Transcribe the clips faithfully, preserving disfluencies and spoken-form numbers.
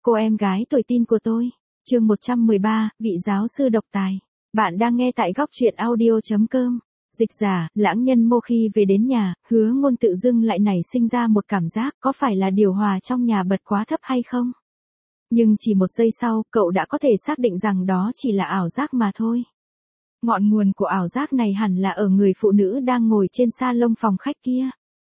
Cô em gái tuổi teen của tôi. Chương một trăm mười ba, vị giáo sư độc tài. Bạn đang nghe tại góc truyện audio chấm com. Dịch giả, lãng nhân Mô khi về đến nhà, Hứa Ngôn tự dưng lại nảy sinh ra một cảm giác có phải là điều hòa trong nhà bật quá thấp hay không? Nhưng chỉ một giây sau, cậu đã có thể xác định rằng đó chỉ là ảo giác mà thôi. Ngọn nguồn của ảo giác này hẳn là ở người phụ nữ đang ngồi trên salon phòng khách kia.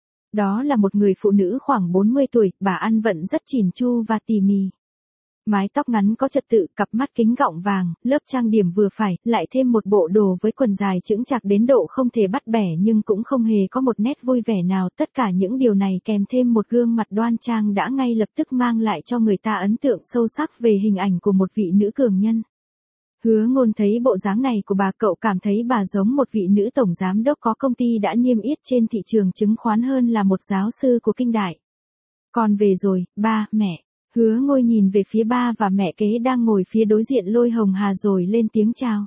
Đó là một người phụ nữ khoảng bốn mươi tuổi, bà ăn vận rất chỉn chu và tỉ mỉ. Mái tóc ngắn có trật tự, cặp mắt kính gọng vàng, lớp trang điểm vừa phải, lại thêm một bộ đồ với quần dài chững chạc đến độ không thể bắt bẻ nhưng cũng không hề có một nét vui vẻ nào. Tất cả những điều này kèm thêm một gương mặt đoan trang đã ngay lập tức mang lại cho người ta ấn tượng sâu sắc về hình ảnh của một vị nữ cường nhân. Hứa Ngôn thấy bộ dáng này của bà, cậu cảm thấy bà giống một vị nữ tổng giám đốc có công ty đã niêm yết trên thị trường chứng khoán hơn là một giáo sư của kinh đại. Con về rồi, ba, mẹ. Hứa Ngôn nhìn về phía ba và mẹ kế đang ngồi phía đối diện Lôi Hồng Hà rồi lên tiếng chào.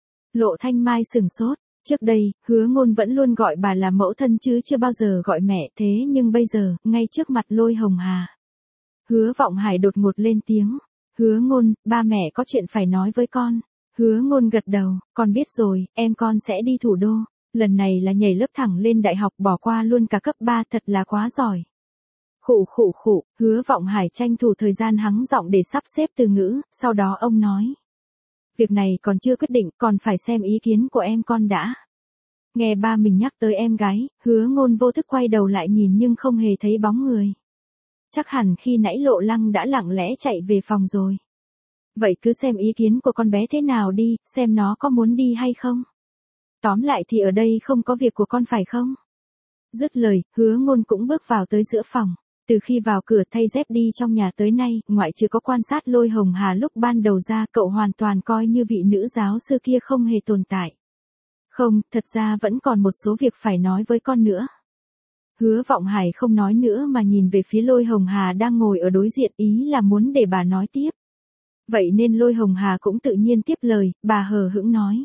Lộ Thanh Mai sửng sốt. Trước đây, Hứa Ngôn vẫn luôn gọi bà là mẫu thân chứ chưa bao giờ gọi mẹ, thế nhưng bây giờ, ngay trước mặt Lôi Hồng Hà, Hứa Vọng Hải đột ngột lên tiếng. Hứa Ngôn, ba mẹ có chuyện phải nói với con. Hứa Ngôn gật đầu, con biết rồi, em con sẽ đi thủ đô. Lần này là nhảy lớp thẳng lên đại học, bỏ qua luôn cả cấp ba, thật là quá giỏi. Khụ khụ khụ, Hứa Vọng Hải tranh thủ thời gian hắng giọng để sắp xếp từ ngữ, sau đó ông nói. Việc này còn chưa quyết định, còn phải xem ý kiến của em con đã. Nghe ba mình nhắc tới em gái, Hứa Ngôn vô thức quay đầu lại nhìn nhưng không hề thấy bóng người. Chắc hẳn khi nãy Lộ Lăng đã lặng lẽ chạy về phòng rồi. Vậy cứ xem ý kiến của con bé thế nào đi, xem nó có muốn đi hay không. Tóm lại thì ở đây không có việc của con phải không? Dứt lời, Hứa Ngôn cũng bước vào tới giữa phòng. Từ khi vào cửa thay dép đi trong nhà tới nay, ngoại trừ có quan sát Lôi Hồng Hà lúc ban đầu ra, cậu hoàn toàn coi như vị nữ giáo sư kia không hề tồn tại. Không, thật ra vẫn còn một số việc phải nói với con nữa. Hứa Vọng Hải không nói nữa mà nhìn về phía Lôi Hồng Hà đang ngồi ở đối diện, ý là muốn để bà nói tiếp. Vậy nên Lôi Hồng Hà cũng tự nhiên tiếp lời, bà hờ hững nói.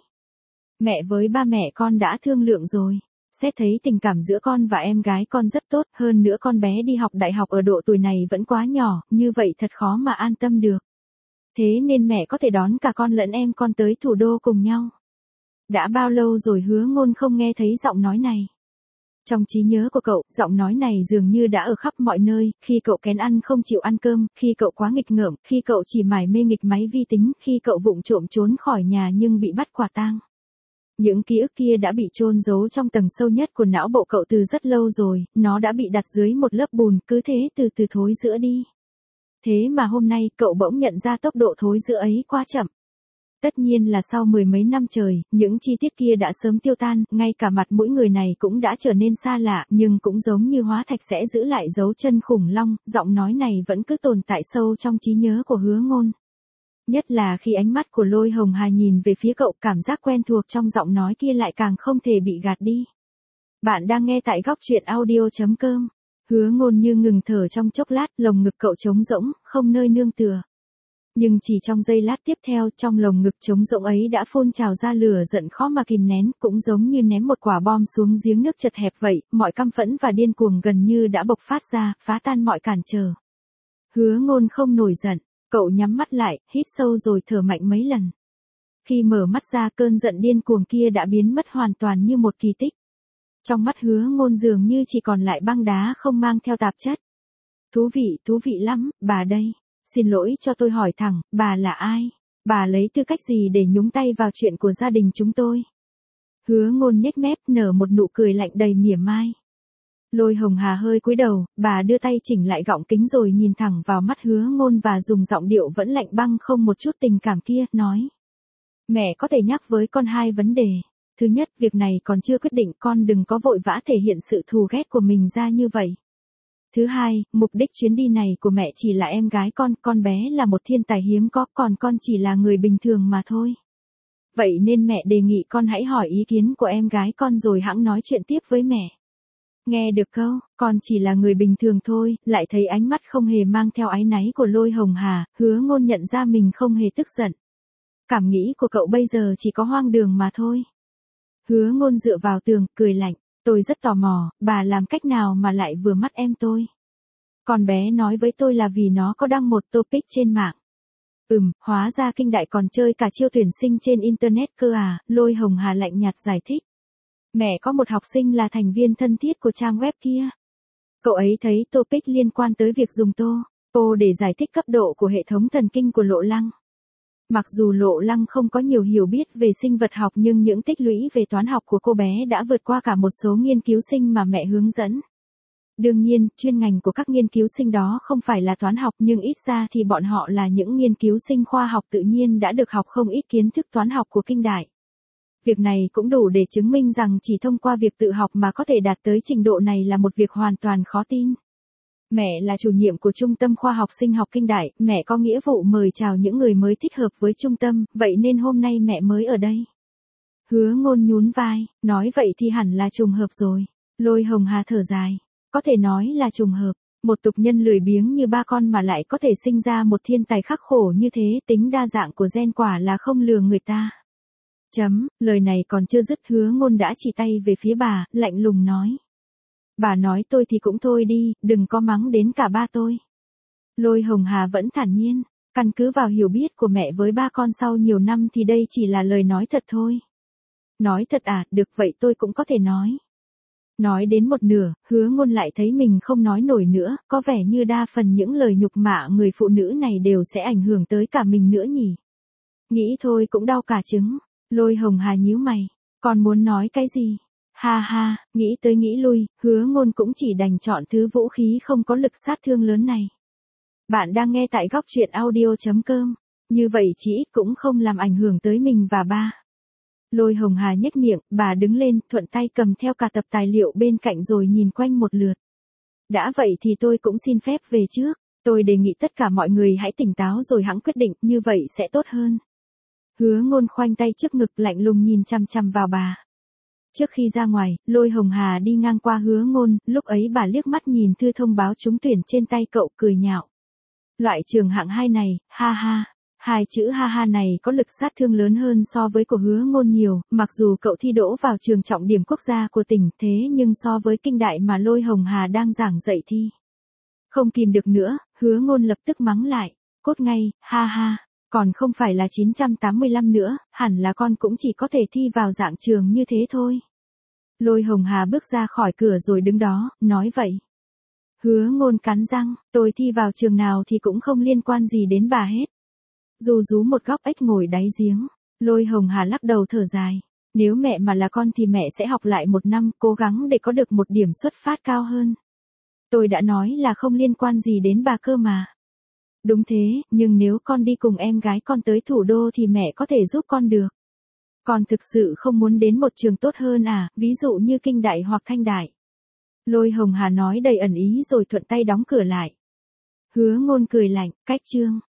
Mẹ với ba mẹ con đã thương lượng rồi. Xét thấy tình cảm giữa con và em gái con rất tốt, hơn nữa con bé đi học đại học ở độ tuổi này vẫn quá nhỏ, như vậy thật khó mà an tâm được. Thế nên mẹ có thể đón cả con lẫn em con tới thủ đô cùng nhau. Đã bao lâu rồi Hứa Ngôn không nghe thấy giọng nói này. Trong trí nhớ của cậu, giọng nói này dường như đã ở khắp mọi nơi, khi cậu kén ăn không chịu ăn cơm, khi cậu quá nghịch ngợm, khi cậu chỉ mải mê nghịch máy vi tính, khi cậu vụng trộm trốn khỏi nhà nhưng bị bắt quả tang. Những ký ức kia đã bị chôn giấu trong tầng sâu nhất của não bộ cậu từ rất lâu rồi, nó đã bị đặt dưới một lớp bùn, cứ thế từ từ thối rữa đi. Thế mà hôm nay cậu bỗng nhận ra tốc độ thối rữa ấy quá chậm. Tất nhiên là sau mười mấy năm trời, những chi tiết kia đã sớm tiêu tan, ngay cả mặt mũi người này cũng đã trở nên xa lạ, nhưng cũng giống như hóa thạch sẽ giữ lại dấu chân khủng long, giọng nói này vẫn cứ tồn tại sâu trong trí nhớ của Hứa Ngôn. Nhất là khi ánh mắt của Lôi Hồng Hà nhìn về phía cậu, cảm giác quen thuộc trong giọng nói kia lại càng không thể bị gạt đi. Bạn đang nghe tại góc truyện audio chấm com. Hứa Ngôn như ngừng thở trong chốc lát, lồng ngực cậu trống rỗng, không nơi nương tựa. Nhưng chỉ trong giây lát tiếp theo, trong lồng ngực trống rỗng ấy đã phun trào ra lửa giận khó mà kìm nén, cũng giống như ném một quả bom xuống giếng nước chật hẹp vậy, mọi căm phẫn và điên cuồng gần như đã bộc phát ra, phá tan mọi cản trở. Hứa Ngôn không nổi giận. Cậu nhắm mắt lại, hít sâu rồi thở mạnh mấy lần. Khi mở mắt ra, cơn giận điên cuồng kia đã biến mất hoàn toàn như một kỳ tích. Trong mắt Hứa Ngôn dường như chỉ còn lại băng đá không mang theo tạp chất. Thú vị, thú vị lắm, bà đây. Xin lỗi cho tôi hỏi thẳng, bà là ai? Bà lấy tư cách gì để nhúng tay vào chuyện của gia đình chúng tôi? Hứa Ngôn nhếch mép, nở một nụ cười lạnh đầy mỉa mai. Lôi Hồng Hà hơi cúi đầu, bà đưa tay chỉnh lại gọng kính rồi nhìn thẳng vào mắt Hứa Ngôn và dùng giọng điệu vẫn lạnh băng không một chút tình cảm kia, nói. Mẹ có thể nhắc với con hai vấn đề. Thứ nhất, việc này còn chưa quyết định, con đừng có vội vã thể hiện sự thù ghét của mình ra như vậy. Thứ hai, mục đích chuyến đi này của mẹ chỉ là em gái con, con bé là một thiên tài hiếm có, còn con chỉ là người bình thường mà thôi. Vậy nên mẹ đề nghị con hãy hỏi ý kiến của em gái con rồi hẵng nói chuyện tiếp với mẹ. Nghe được câu, con chỉ là người bình thường thôi, lại thấy ánh mắt không hề mang theo áy náy của Lôi Hồng Hà, Hứa Ngôn nhận ra mình không hề tức giận. Cảm nghĩ của cậu bây giờ chỉ có hoang đường mà thôi. Hứa Ngôn dựa vào tường, cười lạnh, tôi rất tò mò, bà làm cách nào mà lại vừa mắt em tôi. Con bé nói với tôi là vì nó có đăng một topic trên mạng. Ừm, hóa ra Kinh Đại còn chơi cả chiêu tuyển sinh trên Internet cơ à, Lôi Hồng Hà lạnh nhạt giải thích. Mẹ có một học sinh là thành viên thân thiết của trang web kia. Cậu ấy thấy topic liên quan tới việc dùng tô, tô để giải thích cấp độ của hệ thống thần kinh của Lộ Lăng. Mặc dù Lộ Lăng không có nhiều hiểu biết về sinh vật học nhưng những tích lũy về toán học của cô bé đã vượt qua cả một số nghiên cứu sinh mà mẹ hướng dẫn. Đương nhiên, chuyên ngành của các nghiên cứu sinh đó không phải là toán học nhưng ít ra thì bọn họ là những nghiên cứu sinh khoa học tự nhiên đã được học không ít kiến thức toán học của Kinh Đại. Việc này cũng đủ để chứng minh rằng chỉ thông qua việc tự học mà có thể đạt tới trình độ này là một việc hoàn toàn khó tin. Mẹ là chủ nhiệm của Trung tâm Khoa học Sinh học Kinh Đại, mẹ có nghĩa vụ mời chào những người mới thích hợp với trung tâm, vậy nên hôm nay mẹ mới ở đây. Hứa Ngôn nhún vai, nói vậy thì hẳn là trùng hợp rồi. Lôi Hồng Hà thở dài, có thể nói là trùng hợp, một tục nhân lười biếng như ba con mà lại có thể sinh ra một thiên tài khắc khổ như thế, tính đa dạng của gen quả là không lừa người ta. Chấm, lời này còn chưa dứt Hứa Ngôn đã chỉ tay về phía bà, lạnh lùng nói. Bà nói tôi thì cũng thôi đi, đừng có mắng đến cả ba tôi. Lôi Hồng Hà vẫn thản nhiên, căn cứ vào hiểu biết của mẹ với ba con sau nhiều năm thì đây chỉ là lời nói thật thôi. Nói thật à, được vậy tôi cũng có thể nói. Nói đến một nửa, Hứa Ngôn lại thấy mình không nói nổi nữa, có vẻ như đa phần những lời nhục mạ người phụ nữ này đều sẽ ảnh hưởng tới cả mình nữa nhỉ. Nghĩ thôi cũng đau cả trứng. Lôi Hồng Hà nhíu mày, còn muốn nói cái gì? Ha ha, nghĩ tới nghĩ lui, Hứa Ngôn cũng chỉ đành chọn thứ vũ khí không có lực sát thương lớn này. Bạn đang nghe tại góc truyện audio chấm com, như vậy chỉ ít cũng không làm ảnh hưởng tới mình và ba. Lôi Hồng Hà nhếch miệng, bà đứng lên, thuận tay cầm theo cả tập tài liệu bên cạnh rồi nhìn quanh một lượt. Đã vậy thì tôi cũng xin phép về trước, tôi đề nghị tất cả mọi người hãy tỉnh táo rồi hẵng quyết định, như vậy sẽ tốt hơn. Hứa Ngôn khoanh tay trước ngực lạnh lùng nhìn chằm chằm vào bà. Trước khi ra ngoài, Lôi Hồng Hà đi ngang qua Hứa Ngôn, lúc ấy bà liếc mắt nhìn thư thông báo trúng tuyển trên tay cậu cười nhạo. Loại trường hạng hai này, ha ha, hai chữ ha ha này có lực sát thương lớn hơn so với của Hứa Ngôn nhiều, mặc dù cậu thi đỗ vào trường trọng điểm quốc gia của tỉnh thế nhưng so với Kinh Đại mà Lôi Hồng Hà đang giảng dạy thi. Không kìm được nữa, Hứa Ngôn lập tức mắng lại, cốt ngay, ha ha. Còn không phải là chín trăm tám mươi lăm nữa, hẳn là con cũng chỉ có thể thi vào dạng trường như thế thôi. Lôi Hồng Hà bước ra khỏi cửa rồi đứng đó, nói vậy. Hứa Ngôn cắn răng, tôi thi vào trường nào thì cũng không liên quan gì đến bà hết. Dù rú một góc ếch ngồi đáy giếng, Lôi Hồng Hà lắc đầu thở dài. Nếu mẹ mà là con thì mẹ sẽ học lại một năm, cố gắng để có được một điểm xuất phát cao hơn. Tôi đã nói là không liên quan gì đến bà cơ mà. Đúng thế, nhưng nếu con đi cùng em gái con tới thủ đô thì mẹ có thể giúp con được. Con thực sự không muốn đến một trường tốt hơn à, ví dụ như Kinh Đại hoặc Thanh Đại. Lôi Hồng Hà nói đầy ẩn ý rồi thuận tay đóng cửa lại. Hứa Ngôn cười lạnh, cách chương.